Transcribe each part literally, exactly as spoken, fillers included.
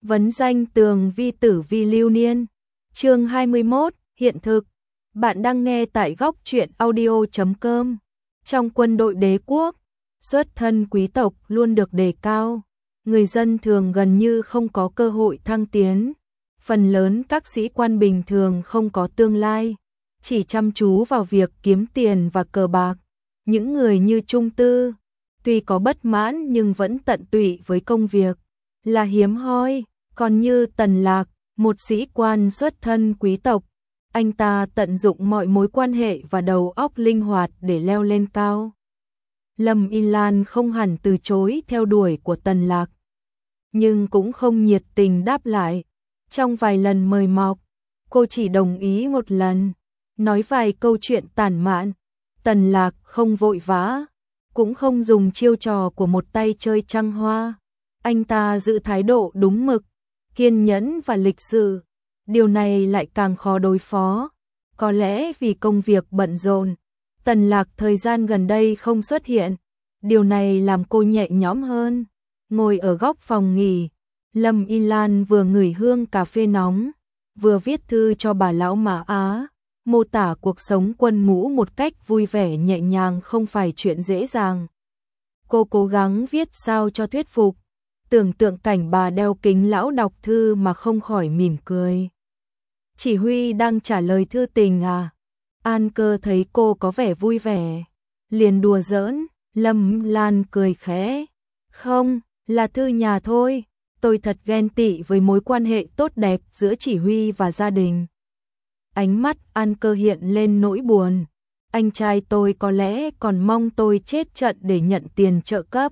Vấn danh tường vi tử vi lưu niên. Chương hai mươi mốt, hiện thực. Bạn đang nghe tại góc truyện audio chấm com. Trong quân đội đế quốc, xuất thân quý tộc luôn được đề cao. Người dân thường gần như không có cơ hội thăng tiến. Phần lớn các sĩ quan bình thường không có tương lai, chỉ chăm chú vào việc kiếm tiền và cờ bạc. Những người như Trung Tư, tuy có bất mãn nhưng vẫn tận tụy với công việc, là hiếm hoi. Còn như Tần Lạc, một sĩ quan xuất thân quý tộc, anh ta tận dụng mọi mối quan hệ và đầu óc linh hoạt để leo lên cao. Lâm Y Lan không hẳn từ chối theo đuổi của Tần Lạc, nhưng cũng không nhiệt tình đáp lại. Trong vài lần mời mọc, cô chỉ đồng ý một lần, nói vài câu chuyện tản mạn. Tần Lạc không vội vã, cũng không dùng chiêu trò của một tay chơi trăng hoa. Anh ta giữ thái độ đúng mực, kiên nhẫn và lịch sự. Điều này lại càng khó đối phó. Có lẽ vì công việc bận rộn, Tần Lạc thời gian gần đây không xuất hiện. Điều này làm cô nhẹ nhõm hơn. Ngồi ở góc phòng nghỉ, Lâm Y Lan vừa ngửi hương cà phê nóng, vừa viết thư cho bà lão Mã Á, mô tả cuộc sống quân ngũ một cách vui vẻ nhẹ nhàng không phải chuyện dễ dàng. Cô cố gắng viết sao cho thuyết phục, tưởng tượng cảnh bà đeo kính lão đọc thư mà không khỏi mỉm cười. Chỉ huy đang trả lời thư tình à? An Cơ thấy cô có vẻ vui vẻ, liền đùa giỡn. Lâm Lan cười khẽ. Không, là thư nhà thôi. Tôi thật ghen tị với mối quan hệ tốt đẹp giữa chỉ huy và gia đình. Ánh mắt An Cơ hiện lên nỗi buồn. Anh trai tôi có lẽ còn mong tôi chết trận để nhận tiền trợ cấp.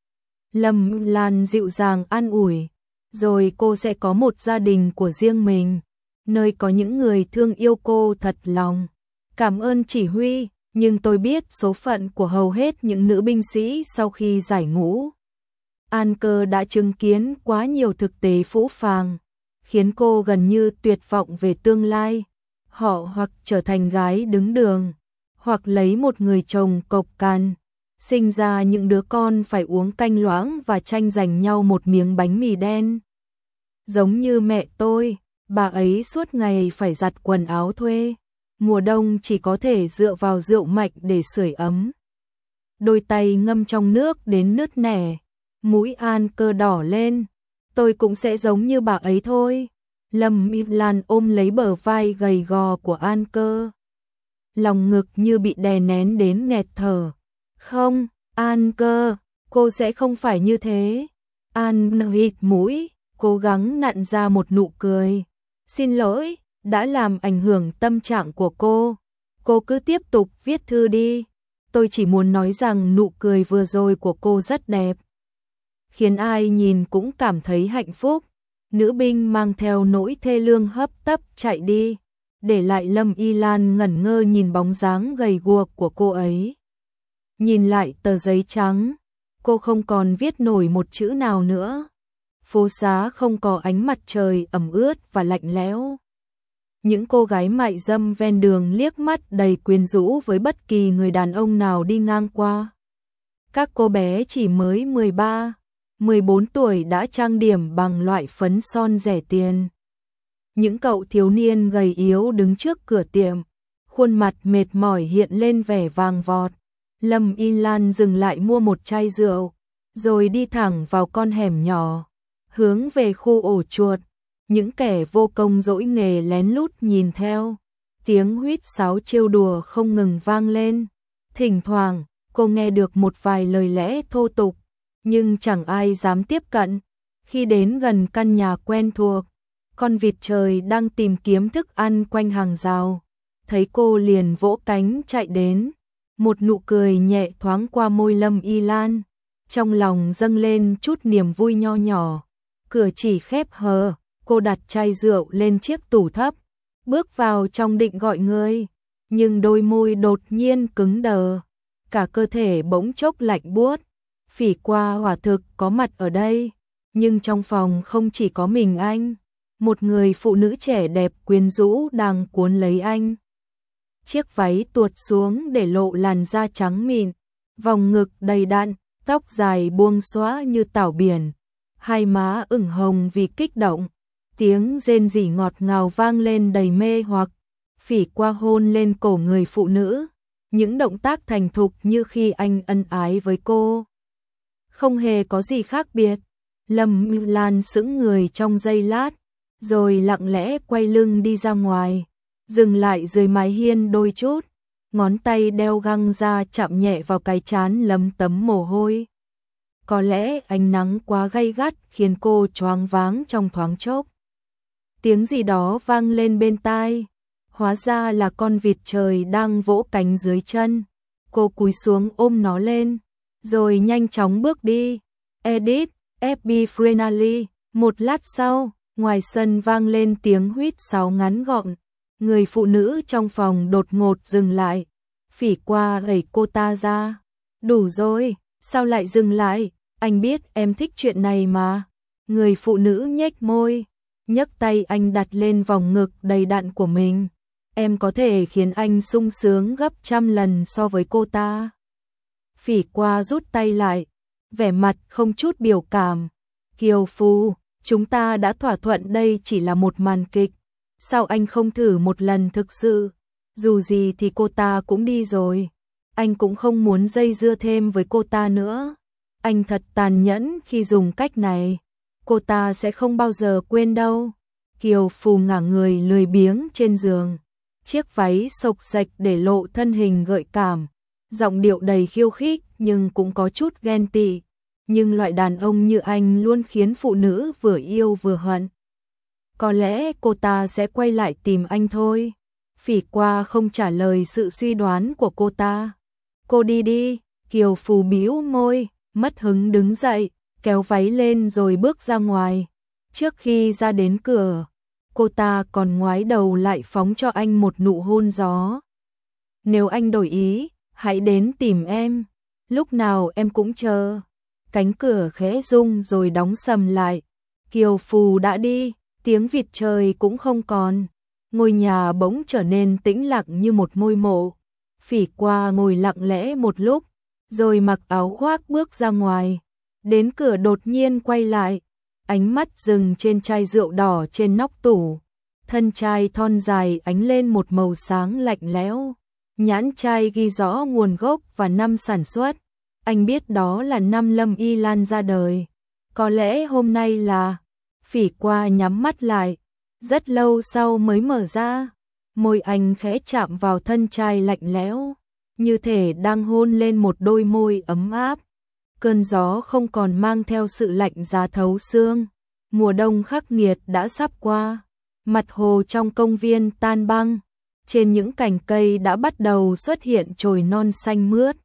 Lâm Lan dịu dàng an ủi. Rồi cô sẽ có một gia đình của riêng mình, nơi có những người thương yêu cô thật lòng. Cảm ơn chỉ huy, nhưng tôi biết số phận của hầu hết những nữ binh sĩ sau khi giải ngũ. An Cơ đã chứng kiến quá nhiều thực tế phũ phàng, khiến cô gần như tuyệt vọng về tương lai. Họ hoặc trở thành gái đứng đường, hoặc lấy một người chồng cộc cằn, sinh ra những đứa con phải uống canh loãng và tranh giành nhau một miếng bánh mì đen. Giống như mẹ tôi, bà ấy suốt ngày phải giặt quần áo thuê, mùa đông chỉ có thể dựa vào rượu mạnh để sưởi ấm. Đôi tay ngâm trong nước đến nứt nẻ, mũi An Cơ đỏ lên. Tôi cũng sẽ giống như bà ấy thôi. Lâm Y Lan ôm lấy bờ vai gầy gò của An Cơ, lòng ngực như bị đè nén đến nghẹt thở. Không, An Cơ, cô sẽ không phải như thế. An hít mũi, cố gắng nặn ra một nụ cười. Xin lỗi, đã làm ảnh hưởng tâm trạng của cô. Cô cứ tiếp tục viết thư đi. Tôi chỉ muốn nói rằng nụ cười vừa rồi của cô rất đẹp, khiến ai nhìn cũng cảm thấy hạnh phúc. Nữ binh mang theo nỗi thê lương hấp tấp chạy đi, để lại Lâm Y Lan ngẩn ngơ nhìn bóng dáng gầy guộc của cô ấy. Nhìn lại tờ giấy trắng, cô không còn viết nổi một chữ nào nữa. Phố xá không có ánh mặt trời ẩm ướt và lạnh lẽo. Những cô gái mại dâm ven đường liếc mắt đầy quyến rũ với bất kỳ người đàn ông nào đi ngang qua. Các cô bé chỉ mới mười ba, mười bốn tuổi đã trang điểm bằng loại phấn son rẻ tiền. Những cậu thiếu niên gầy yếu đứng trước cửa tiệm, khuôn mặt mệt mỏi hiện lên vẻ vàng vọt. Lâm Y Lan dừng lại mua một chai rượu, rồi đi thẳng vào con hẻm nhỏ, hướng về khu ổ chuột. Những kẻ vô công dỗi nghề lén lút nhìn theo, tiếng huýt sáo trêu đùa không ngừng vang lên. Thỉnh thoảng, cô nghe được một vài lời lẽ thô tục, nhưng chẳng ai dám tiếp cận. Khi đến gần căn nhà quen thuộc, con vịt trời đang tìm kiếm thức ăn quanh hàng rào, thấy cô liền vỗ cánh chạy đến. Một nụ cười nhẹ thoáng qua môi Lâm Y Lan, trong lòng dâng lên chút niềm vui nho nhỏ. Cửa chỉ khép hờ, cô đặt chai rượu lên chiếc tủ thấp, bước vào trong định gọi người, nhưng đôi môi đột nhiên cứng đờ, cả cơ thể bỗng chốc lạnh buốt. Phỉ Qua quả thực có mặt ở đây, nhưng trong phòng không chỉ có mình anh, một người phụ nữ trẻ đẹp quyến rũ đang cuốn lấy anh. Chiếc váy tuột xuống để lộ làn da trắng mịn, vòng ngực đầy đặn, tóc dài buông xõa như tảo biển. hai má ửng hồng vì kích động, tiếng rên rỉ ngọt ngào vang lên đầy mê hoặc. Phỉ qua hôn lên cổ người phụ nữ, những động tác thành thục như khi anh ân ái với cô. Không hề có gì khác biệt. Lâm Mưu Lan sững người trong giây lát, rồi lặng lẽ quay lưng đi ra ngoài, dừng lại dưới mái hiên đôi chút, ngón tay đeo găng ra chạm nhẹ vào cái trán lấm tấm mồ hôi. Có lẽ ánh nắng quá gay gắt khiến cô choáng váng trong thoáng chốc. Tiếng gì đó vang lên bên tai, hóa ra là con vịt trời đang vỗ cánh dưới chân. Cô cúi xuống ôm nó lên, rồi nhanh chóng bước đi. Edit, ép bê Frenally. Một lát sau, ngoài sân vang lên tiếng huýt sáo ngắn gọn. Người phụ nữ trong phòng đột ngột dừng lại. Phỉ qua đẩy cô ta ra. Đủ rồi, sao lại dừng lại? Anh biết em thích chuyện này mà. Người phụ nữ nhếch môi, nhấc tay anh đặt lên vòng ngực đầy đặn của mình. Em có thể khiến anh sung sướng gấp trăm lần so với cô ta. Phỉ qua rút tay lại, vẻ mặt không chút biểu cảm. Kiều Phu, chúng ta đã thỏa thuận đây chỉ là một màn kịch. Sao anh không thử một lần thực sự? Dù gì thì cô ta cũng đi rồi. Anh cũng không muốn dây dưa thêm với cô ta nữa. Anh thật tàn nhẫn khi dùng cách này. Cô ta sẽ không bao giờ quên đâu. Kiều Phu ngả người lười biếng trên giường. Chiếc váy xộc xệch để lộ thân hình gợi cảm. Giọng điệu đầy khiêu khích nhưng cũng có chút ghen tị. Nhưng loại đàn ông như anh luôn khiến phụ nữ vừa yêu vừa hận. Có lẽ cô ta sẽ quay lại tìm anh thôi. Phỉ qua không trả lời sự suy đoán của cô ta. Cô đi đi. Kiều Phu bĩu môi, mất hứng đứng dậy, kéo váy lên rồi bước ra ngoài. Trước khi ra đến cửa, cô ta còn ngoái đầu lại phóng cho anh một nụ hôn gió. Nếu anh đổi ý, hãy đến tìm em. Lúc nào em cũng chờ. Cánh cửa khẽ rung rồi đóng sầm lại. Kiều Phu đã đi, tiếng vịt trời cũng không còn. Ngôi nhà bỗng trở nên tĩnh lặng như một ngôi mộ. Phỉ qua ngồi lặng lẽ một lúc, rồi mặc áo khoác bước ra ngoài. Đến cửa đột nhiên quay lại, ánh mắt dừng trên chai rượu đỏ trên nóc tủ. Thân chai thon dài ánh lên một màu sáng lạnh lẽo. Nhãn chai ghi rõ nguồn gốc và năm sản xuất. Anh biết đó là năm Lâm Y Lan ra đời. Có lẽ hôm nay là... Phỉ qua nhắm mắt lại, rất lâu sau mới mở ra. Môi anh khẽ chạm vào thân chai lạnh lẽo, như thể đang hôn lên một đôi môi ấm áp. Cơn gió không còn mang theo sự lạnh giá thấu xương. Mùa đông khắc nghiệt đã sắp qua. Mặt hồ trong công viên tan băng. Trên những cành cây đã bắt đầu xuất hiện chồi non xanh mướt.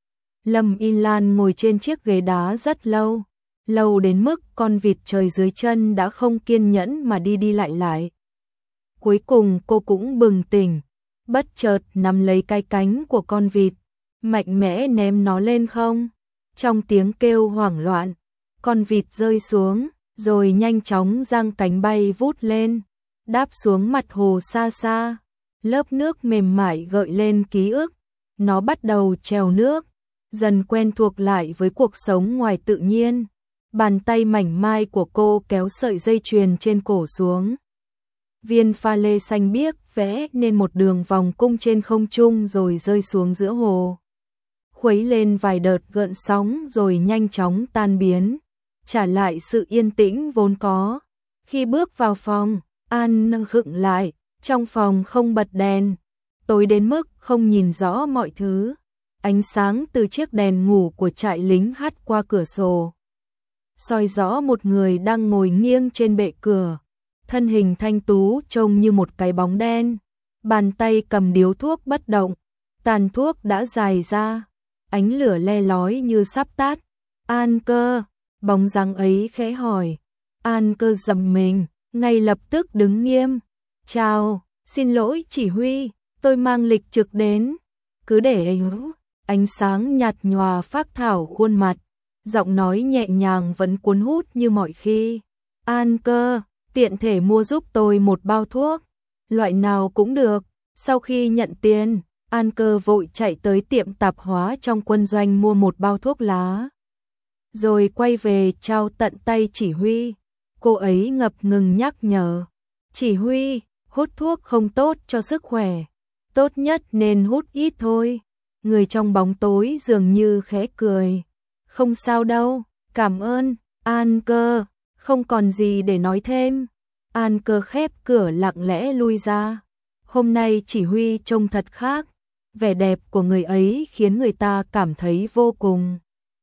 Lâm Y Lan ngồi trên chiếc ghế đá rất lâu. Lâu đến mức con vịt trời dưới chân đã không kiên nhẫn mà đi đi lại lại. Cuối cùng cô cũng bừng tỉnh, bất chợt nắm lấy cái cánh của con vịt, mạnh mẽ ném nó lên không. Trong tiếng kêu hoảng loạn, con vịt rơi xuống, rồi nhanh chóng giang cánh bay vút lên, đáp xuống mặt hồ xa xa. Lớp nước mềm mại gợi lên ký ức, nó bắt đầu trèo nước, dần quen thuộc lại với cuộc sống ngoài tự nhiên. Bàn tay mảnh mai của cô kéo sợi dây chuyền trên cổ xuống. Viên pha lê xanh biếc vẽ nên một đường vòng cung trên không trung rồi rơi xuống giữa hồ. Khuấy lên vài đợt gợn sóng rồi nhanh chóng tan biến, trả lại sự yên tĩnh vốn có. Khi bước vào phòng, An khựng lại, trong phòng không bật đèn, tối đến mức không nhìn rõ mọi thứ. Ánh sáng từ chiếc đèn ngủ của trại lính hắt qua cửa sổ, soi rõ một người đang ngồi nghiêng trên bệ cửa. Thân hình thanh tú trông như một cái bóng đen, bàn tay cầm điếu thuốc bất động, tàn thuốc đã dài ra, ánh lửa le lói như sắp tắt. An Cơ, bóng dáng ấy khẽ hỏi. An Cơ giật mình, ngay lập tức đứng nghiêm. Chào, xin lỗi chỉ huy, tôi mang lịch trực đến. Cứ để anh. Ánh sáng nhạt nhòa phác thảo khuôn mặt, giọng nói nhẹ nhàng vẫn cuốn hút như mọi khi. An Cơ, tiện thể mua giúp tôi một bao thuốc, loại nào cũng được. Sau khi nhận tiền, An Cơ vội chạy tới tiệm tạp hóa trong quân doanh mua một bao thuốc lá. rồi quay về trao tận tay chỉ huy. Cô ấy ngập ngừng nhắc nhở, chỉ huy, hút thuốc không tốt cho sức khỏe, tốt nhất nên hút ít thôi. Người trong bóng tối dường như khẽ cười, không sao đâu, cảm ơn, An Cơ, không còn gì để nói thêm. An Cơ khép cửa lặng lẽ lui ra. Hôm nay chỉ huy trông thật khác, vẻ đẹp của người ấy khiến người ta cảm thấy vô cùng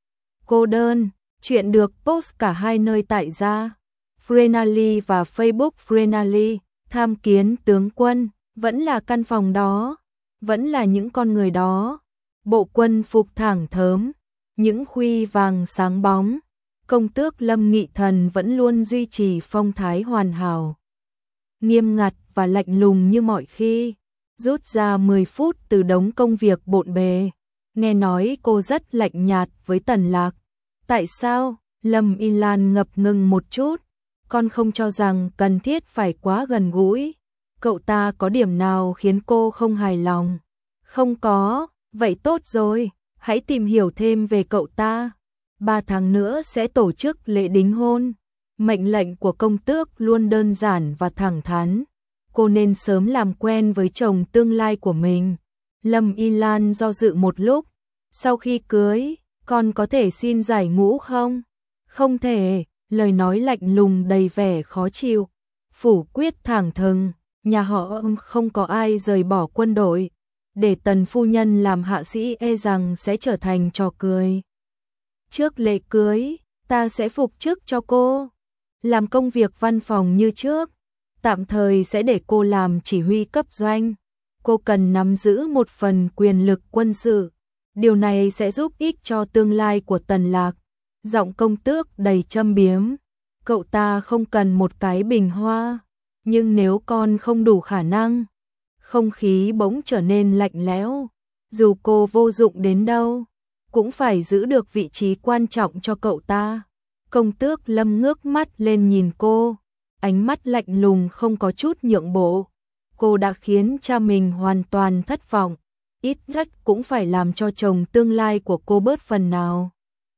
cô đơn. Chuyện được post cả hai nơi tại gia Frenally và Facebook Frenally. Tham kiến tướng quân, vẫn là căn phòng đó, vẫn là những con người đó. Bộ quân phục thẳng thớm, những khuy vàng sáng bóng. Công tước Lâm Nghị Thần vẫn luôn duy trì phong thái hoàn hảo, nghiêm ngặt và lạnh lùng như mọi khi. Rút ra mười phút từ đống công việc bộn bề, nghe nói cô rất lạnh nhạt với Tần Lạc. Tại sao? Lâm Y Lan ngập ngừng một chút. Con không cho rằng cần thiết phải quá gần gũi. Cậu ta có điểm nào khiến cô không hài lòng? Không có, vậy tốt rồi, hãy tìm hiểu thêm về cậu ta. Ba tháng nữa sẽ tổ chức lễ đính hôn. Mệnh lệnh của công tước luôn đơn giản và thẳng thắn. Cô nên sớm làm quen với chồng tương lai của mình. Lâm Y Lan do dự một lúc. Sau khi cưới, con có thể xin giải ngũ không? Không thể, lời nói lạnh lùng đầy vẻ khó chịu. Phủ quyết thẳng thừng, nhà họ không có ai rời bỏ quân đội. Để Tần phu nhân làm hạ sĩ e rằng sẽ trở thành trò cười. Trước lễ cưới, ta sẽ phục chức cho cô. Làm công việc văn phòng như trước. Tạm thời sẽ để cô làm chỉ huy cấp doanh. Cô cần nắm giữ một phần quyền lực quân sự. Điều này sẽ giúp ích cho tương lai của Tần Lạc. Giọng công tước đầy châm biếm. Cậu ta không cần một cái bình hoa. Nhưng nếu con không đủ khả năng. Không khí bỗng trở nên lạnh lẽo. Dù cô vô dụng đến đâu, cũng phải giữ được vị trí quan trọng cho cậu ta. Công tước Lâm ngước mắt lên nhìn cô. Ánh mắt lạnh lùng không có chút nhượng bộ. Cô đã khiến cha mình hoàn toàn thất vọng. Ít nhất cũng phải làm cho chồng tương lai của cô bớt phần nào.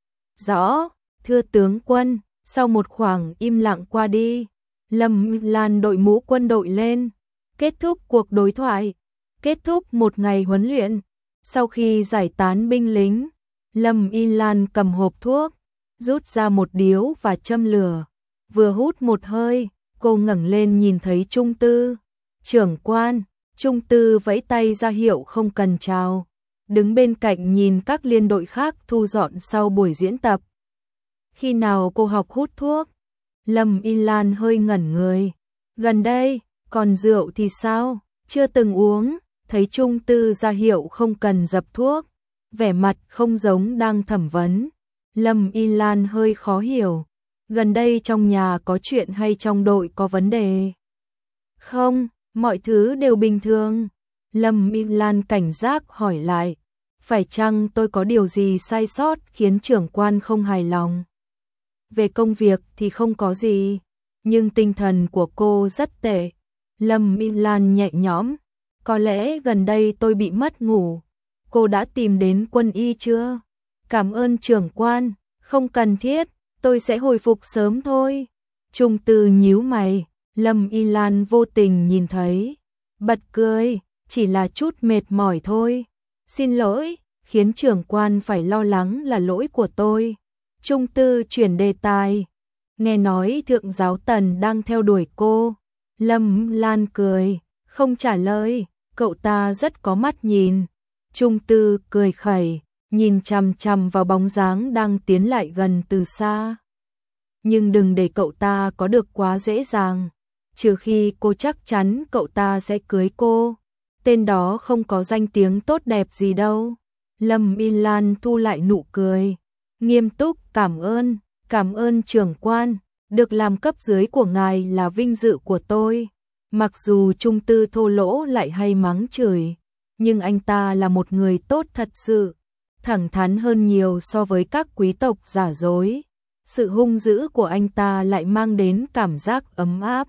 Rõ, thưa tướng quân. Sau một khoảng im lặng qua đi, Lâm Lan đội mũ quân đội lên. Kết thúc cuộc đối thoại. Kết thúc một ngày huấn luyện. Sau khi giải tán binh lính, Lâm Y Lan cầm hộp thuốc, rút ra một điếu và châm lửa. Vừa hút một hơi, cô ngẩng lên nhìn thấy Trung Tư. Trưởng quan, Trung Tư vẫy tay ra hiệu không cần chào. Đứng bên cạnh nhìn các liên đội khác thu dọn sau buổi diễn tập. Khi nào cô học hút thuốc? Lâm Y Lan hơi ngẩn người. Gần đây, còn rượu thì sao? Chưa từng uống. Thấy Trung Tư ra hiệu không cần dập thuốc. Vẻ mặt không giống đang thẩm vấn. Lâm Y Lan hơi khó hiểu. Gần đây trong nhà có chuyện hay trong đội có vấn đề? Không, mọi thứ đều bình thường. Lâm Y Lan cảnh giác hỏi lại. Phải chăng tôi có điều gì sai sót khiến trưởng quan không hài lòng? Về công việc thì không có gì, nhưng tinh thần của cô rất tệ. Lâm Y Lan nhẹ nhõm. Có lẽ gần đây tôi bị mất ngủ. Cô đã tìm đến quân y chưa? Cảm ơn trưởng quan, không cần thiết, tôi sẽ hồi phục sớm thôi. Trung Tư nhíu mày, Lâm Y Lan vô tình nhìn thấy. Bật cười, chỉ là chút mệt mỏi thôi. Xin lỗi, khiến trưởng quan phải lo lắng là lỗi của tôi. Trung Tư chuyển đề tài. Nghe nói thượng giáo Tần đang theo đuổi cô. Lâm Lan cười, không trả lời, cậu ta rất có mắt nhìn. Trung Tư cười khẩy, nhìn chằm chằm vào bóng dáng đang tiến lại gần từ xa. Nhưng đừng để cậu ta có được quá dễ dàng, trừ khi cô chắc chắn cậu ta sẽ cưới cô. Tên đó không có danh tiếng tốt đẹp gì đâu. Lâm Y Lan thu lại nụ cười, nghiêm túc cảm ơn, cảm ơn trưởng quan, được làm cấp dưới của ngài là vinh dự của tôi. Mặc dù Trung Tư thô lỗ lại hay mắng chửi, nhưng anh ta là một người tốt thật sự, thẳng thắn hơn nhiều so với các quý tộc giả dối. Sự hung dữ của anh ta lại mang đến cảm giác ấm áp.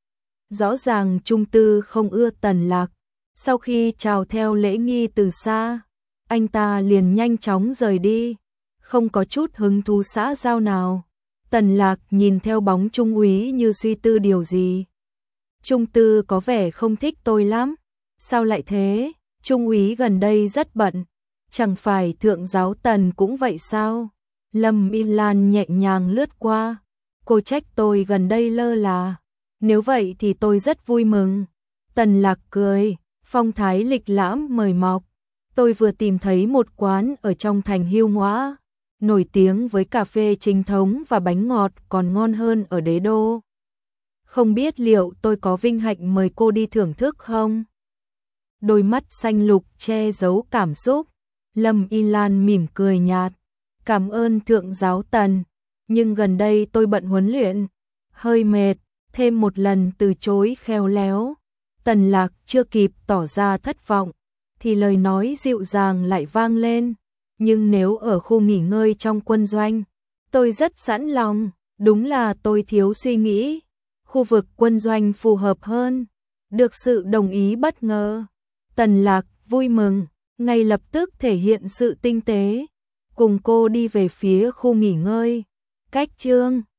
Rõ ràng Trung Tư không ưa Tần Lạc. Sau khi chào theo lễ nghi từ xa, anh ta liền nhanh chóng rời đi. không có chút hứng thú xã giao nào. Tần Lạc nhìn theo bóng Trung úy như suy tư điều gì. Trung Tư có vẻ không thích tôi lắm. Sao lại thế? Trung úy gần đây rất bận. Chẳng phải thượng giáo Tần cũng vậy sao? Lâm Y Lan nhẹ nhàng lướt qua. Cô trách tôi gần đây lơ là. Nếu vậy thì tôi rất vui mừng. Tần Lạc cười, phong thái lịch lãm mời mọc. Tôi vừa tìm thấy một quán ở trong thành Hưu Ngõa, nổi tiếng với cà phê chính thống và bánh ngọt còn ngon hơn ở Đế Đô. Không biết liệu tôi có vinh hạnh mời cô đi thưởng thức không? Đôi mắt xanh lục che giấu cảm xúc. Lâm Y Lan mỉm cười nhạt. Cảm ơn thượng giáo Tần, nhưng gần đây tôi bận huấn luyện, hơi mệt, thêm một lần từ chối khéo léo. Tần Lạc chưa kịp tỏ ra thất vọng, thì lời nói dịu dàng lại vang lên. Nhưng nếu ở khu nghỉ ngơi trong quân doanh, tôi rất sẵn lòng, đúng là tôi thiếu suy nghĩ. Khu vực quân doanh phù hợp hơn, được sự đồng ý bất ngờ. Tần Lạc vui mừng, ngay lập tức thể hiện sự tinh tế, cùng cô đi về phía khu nghỉ ngơi. Cách chương